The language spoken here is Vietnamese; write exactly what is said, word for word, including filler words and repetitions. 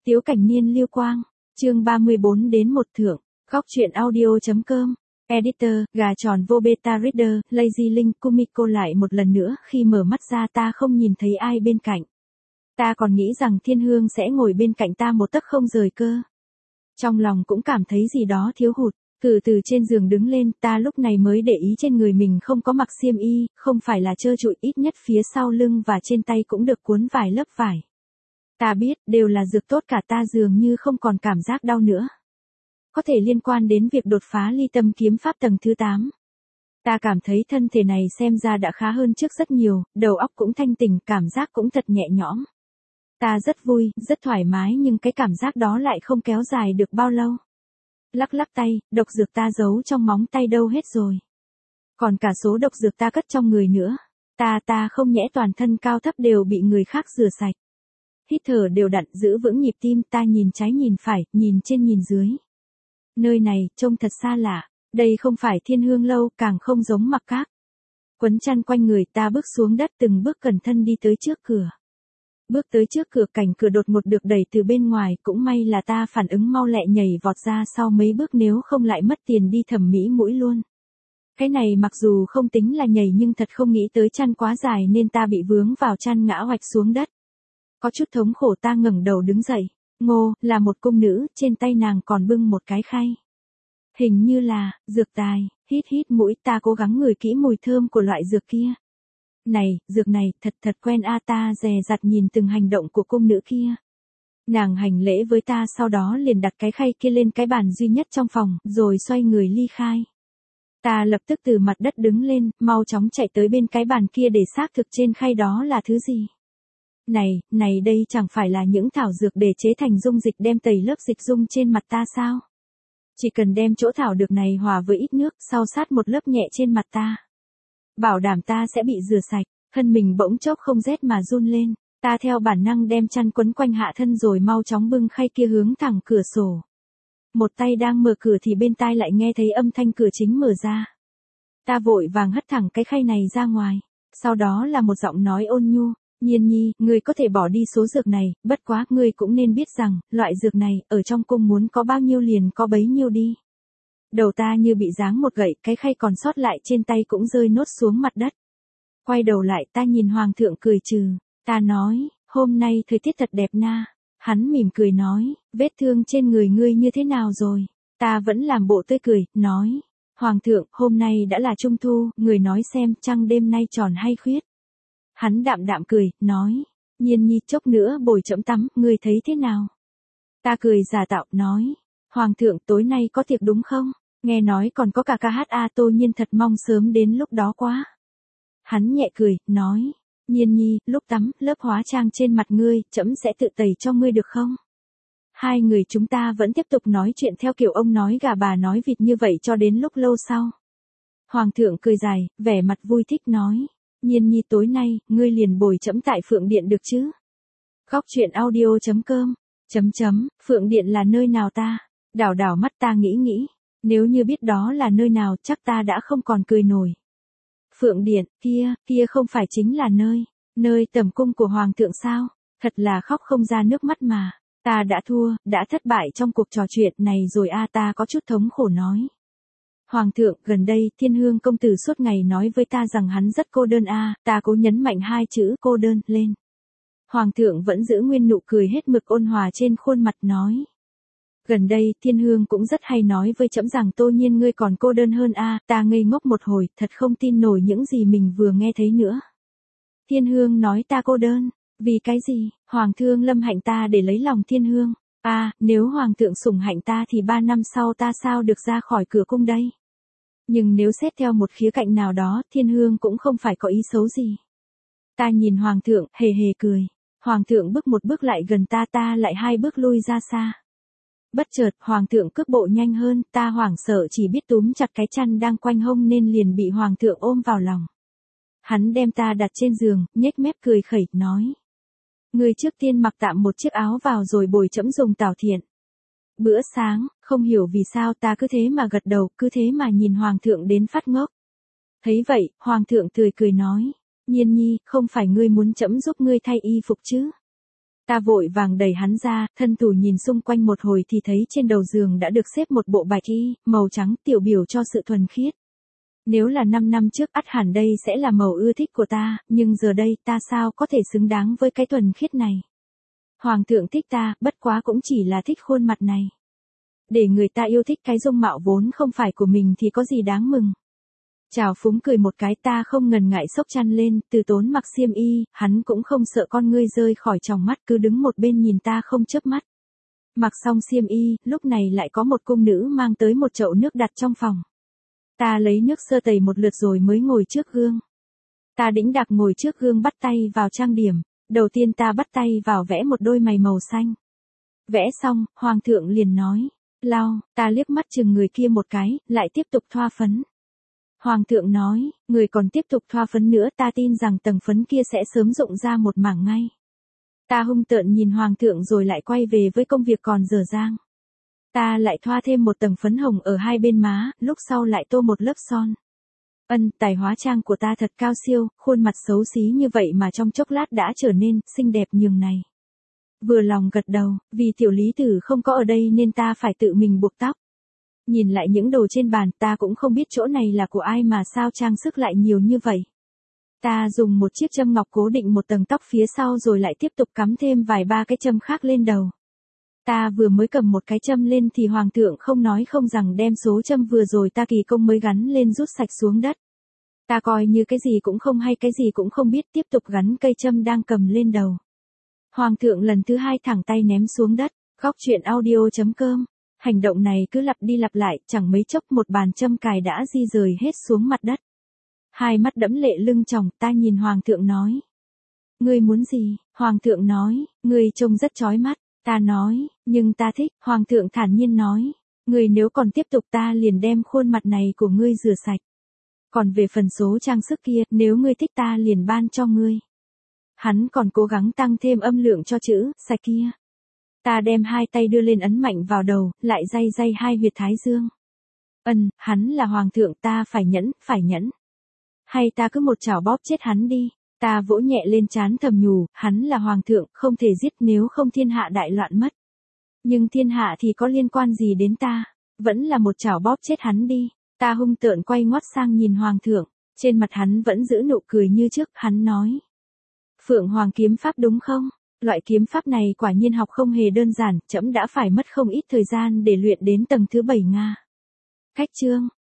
Tiếu Cảnh Niên Liêu Quang, chương ba mươi bốn đến một thượng, góc truyện audio.com, editor, gà tròn vô beta reader, Lazy Link, Kumiko lại một lần nữa khi mở mắt ra ta không nhìn thấy ai bên cạnh. Ta còn nghĩ rằng Thiên Hương sẽ ngồi bên cạnh ta một tấc không rời cơ. Trong lòng cũng cảm thấy gì đó thiếu hụt, từ từ trên giường đứng lên ta lúc này mới để ý trên người mình không có mặc xiêm y, không phải là trơ trụi, ít nhất phía sau lưng và trên tay cũng được cuốn vài lớp vải. Ta biết, đều là dược tốt cả, ta dường như không còn cảm giác đau nữa. Có thể liên quan đến việc đột phá ly tâm kiếm pháp tầng thứ tám. Ta cảm thấy thân thể này xem ra đã khá hơn trước rất nhiều, đầu óc cũng thanh tỉnh, cảm giác cũng thật nhẹ nhõm. Ta rất vui, rất thoải mái, nhưng cái cảm giác đó lại không kéo dài được bao lâu. Lắc lắc tay, độc dược ta giấu trong móng tay đâu hết rồi. Còn cả số độc dược ta cất trong người nữa. Ta ta không nhẽ toàn thân cao thấp đều bị người khác rửa sạch. Hít thở đều đặn, giữ vững nhịp tim, ta nhìn trái nhìn phải, nhìn trên nhìn dưới. Nơi này, trông thật xa lạ, đây không phải Thiên Hương lâu, càng không giống Mặc Các. Quấn chăn quanh người ta bước xuống đất, từng bước cẩn thận đi tới trước cửa. Bước tới trước cửa, cảnh cửa đột ngột được đẩy từ bên ngoài, cũng may là ta phản ứng mau lẹ nhảy vọt ra sau mấy bước, nếu không lại mất tiền đi thẩm mỹ mũi luôn. Cái này mặc dù không tính là nhảy nhưng thật không nghĩ tới chăn quá dài nên ta bị vướng vào chăn ngã oạch xuống đất. Có chút thống khổ, ta ngẩng đầu đứng dậy. Ngô, là một cung nữ, trên tay nàng còn bưng một cái khay. Hình như là, dược tài, hít hít mũi, ta cố gắng ngửi kỹ mùi thơm của loại dược kia. Này, dược này, thật thật quen a, ta dè dặt nhìn từng hành động của cung nữ kia. Nàng hành lễ với ta, sau đó liền đặt cái khay kia lên cái bàn duy nhất trong phòng, rồi xoay người ly khai. Ta lập tức từ mặt đất đứng lên, mau chóng chạy tới bên cái bàn kia để xác thực trên khay đó là thứ gì. Này, này đây chẳng phải là những thảo dược để chế thành dung dịch đem tẩy lớp dịch dung trên mặt ta sao? Chỉ cần đem chỗ thảo dược này hòa với ít nước, sau sát một lớp nhẹ trên mặt ta. Bảo đảm ta sẽ bị rửa sạch, thân mình bỗng chốc không rét mà run lên, ta theo bản năng đem chăn quấn quanh hạ thân rồi mau chóng bưng khay kia hướng thẳng cửa sổ. Một tay đang mở cửa thì bên tai lại nghe thấy âm thanh cửa chính mở ra. Ta vội vàng hất thẳng cái khay này ra ngoài, sau đó là một giọng nói ôn nhu. Nhiên nhi, ngươi có thể bỏ đi số dược này, bất quá ngươi cũng nên biết rằng, loại dược này, ở trong cung muốn có bao nhiêu liền có bấy nhiêu đi. Đầu ta như bị giáng một gậy, cái khay còn sót lại trên tay cũng rơi nốt xuống mặt đất. Quay đầu lại ta nhìn hoàng thượng cười trừ, ta nói, hôm nay thời tiết thật đẹp na. Hắn mỉm cười nói, vết thương trên người ngươi như thế nào rồi? Ta vẫn làm bộ tươi cười, nói, hoàng thượng, hôm nay đã là trung thu, người nói xem trăng đêm nay tròn hay khuyết. Hắn đạm đạm cười, nói, Nhiên nhi chốc nữa bồi trẫm tắm, ngươi thấy thế nào? Ta cười giả tạo, nói, hoàng thượng tối nay có tiệc đúng không? Nghe nói còn có cả ca hát a, Tô Nhiên thật mong sớm đến lúc đó quá. Hắn nhẹ cười, nói, Nhiên nhi, lúc tắm, lớp hóa trang trên mặt ngươi, trẫm sẽ tự tẩy cho ngươi được không? Hai người chúng ta vẫn tiếp tục nói chuyện theo kiểu ông nói gà bà nói vịt như vậy cho đến lúc lâu sau. Hoàng thượng cười dài, vẻ mặt vui thích nói. Nhiên nhi tối nay, ngươi liền bồi trẫm tại Phượng Điện được chứ? Góc truyện audio.com, chấm chấm, Phượng Điện là nơi nào ta? Đảo đảo mắt ta nghĩ nghĩ, nếu như biết đó là nơi nào chắc ta đã không còn cười nổi. Phượng Điện, kia, kia không phải chính là nơi, nơi tẩm cung của Hoàng thượng sao? Thật là khóc không ra nước mắt mà, ta đã thua, đã thất bại trong cuộc trò chuyện này rồi a, ta có chút thống khổ nói. Hoàng thượng, gần đây, Thiên Hương công tử suốt ngày nói với ta rằng hắn rất cô đơn a, ta cố nhấn mạnh hai chữ cô đơn lên. Hoàng thượng vẫn giữ nguyên nụ cười hết mực ôn hòa trên khuôn mặt nói. Gần đây, Thiên Hương cũng rất hay nói với trẫm rằng Tô Nhiên ngươi còn cô đơn hơn a, ta ngây ngốc một hồi, thật không tin nổi những gì mình vừa nghe thấy nữa. Thiên Hương nói ta cô đơn, vì cái gì? Hoàng thương lâm hạnh ta để lấy lòng Thiên Hương. À, nếu hoàng thượng sủng hạnh ta thì ba năm sau ta sao được ra khỏi cửa cung đây? Nhưng nếu xét theo một khía cạnh nào đó, Thiên Hương cũng không phải có ý xấu gì. Ta nhìn hoàng thượng, hề hề cười. Hoàng thượng bước một bước lại gần ta, ta lại hai bước lui ra xa. Bất chợt, hoàng thượng cước bộ nhanh hơn, ta hoảng sợ chỉ biết túm chặt cái chăn đang quanh hông nên liền bị hoàng thượng ôm vào lòng. Hắn đem ta đặt trên giường, nhếch mép cười khẩy, nói. Ngươi trước tiên mặc tạm một chiếc áo vào rồi bồi trẫm dùng tảo thiện. Bữa sáng, không hiểu vì sao ta cứ thế mà gật đầu, cứ thế mà nhìn hoàng thượng đến phát ngốc. Thấy vậy, hoàng thượng tươi cười nói, Nhiên nhi, không phải ngươi muốn trẫm giúp ngươi thay y phục chứ? Ta vội vàng đẩy hắn ra, thân thủ nhìn xung quanh một hồi thì thấy trên đầu giường đã được xếp một bộ bạch y, màu trắng tiểu biểu cho sự thuần khiết. Nếu là năm năm trước ắt hẳn đây sẽ là màu ưa thích của ta, nhưng giờ đây ta sao có thể xứng đáng với cái thuần khiết này. Hoàng thượng thích ta, bất quá cũng chỉ là thích khuôn mặt này. Để người ta yêu thích cái dung mạo vốn không phải của mình thì có gì đáng mừng. Trào phúng cười một cái, ta không ngần ngại xốc chăn lên, Từ Tốn mặc xiêm y, hắn cũng không sợ con ngươi rơi khỏi tròng mắt, cứ đứng một bên nhìn ta không chớp mắt. Mặc xong xiêm y, lúc này lại có một cung nữ mang tới một chậu nước đặt trong phòng. Ta lấy nước sơ tẩy một lượt rồi mới ngồi trước gương. Ta đĩnh đạc ngồi trước gương bắt tay vào trang điểm, đầu tiên ta bắt tay vào vẽ một đôi mày màu xanh. Vẽ xong, hoàng thượng liền nói, lau, ta liếc mắt chừng người kia một cái, lại tiếp tục thoa phấn. Hoàng thượng nói, người còn tiếp tục thoa phấn nữa, ta tin rằng tầng phấn kia sẽ sớm rụng ra một mảng ngay. Ta hung tợn nhìn hoàng thượng rồi lại quay về với công việc còn dở dang. Ta lại thoa thêm một tầng phấn hồng ở hai bên má, lúc sau lại tô một lớp son. Ân, tài hóa trang của ta thật cao siêu, khuôn mặt xấu xí như vậy mà trong chốc lát đã trở nên xinh đẹp nhường này. Vừa lòng gật đầu, vì tiểu lý tử không có ở đây nên ta phải tự mình buộc tóc. Nhìn lại những đồ trên bàn, ta cũng không biết chỗ này là của ai mà sao trang sức lại nhiều như vậy. Ta dùng một chiếc châm ngọc cố định một tầng tóc phía sau rồi lại tiếp tục cắm thêm vài ba cái châm khác lên đầu. Ta vừa mới cầm một cái châm lên thì hoàng thượng không nói không rằng đem số châm vừa rồi ta kỳ công mới gắn lên rút sạch xuống đất. Ta coi như cái gì cũng không hay cái gì cũng không biết, tiếp tục gắn cây châm đang cầm lên đầu. Hoàng thượng lần thứ hai thẳng tay ném xuống đất. Góc truyện audio chấm com. Hành động này cứ lặp đi lặp lại, chẳng mấy chốc một bàn châm cài đã di rời hết xuống mặt đất. Hai mắt đẫm lệ lưng tròng, ta nhìn hoàng thượng nói. Ngươi muốn gì? Hoàng thượng nói, ngươi trông rất chói mắt. Ta nói, nhưng ta thích. Hoàng thượng thản nhiên nói, ngươi nếu còn tiếp tục ta liền đem khuôn mặt này của ngươi rửa sạch. Còn về phần số trang sức kia, nếu ngươi thích ta liền ban cho ngươi. Hắn còn cố gắng tăng thêm âm lượng cho chữ sạch kia. Ta đem hai tay đưa lên ấn mạnh vào đầu, lại day day hai huyệt thái dương. Ân, hắn là hoàng thượng, ta phải nhẫn, phải nhẫn. Hay ta cứ một chảo bóp chết hắn đi. Ta vỗ nhẹ lên trán thầm nhủ, hắn là hoàng thượng, không thể giết, nếu không thiên hạ đại loạn mất. Nhưng thiên hạ thì có liên quan gì đến ta, vẫn là một chảo bóp chết hắn đi. Ta hung tợn quay ngoắt sang nhìn hoàng thượng, trên mặt hắn vẫn giữ nụ cười như trước, hắn nói. Phượng Hoàng kiếm pháp đúng không? Loại kiếm pháp này quả nhiên học không hề đơn giản, trẫm đã phải mất không ít thời gian để luyện đến tầng thứ bảy Nga. Cách chương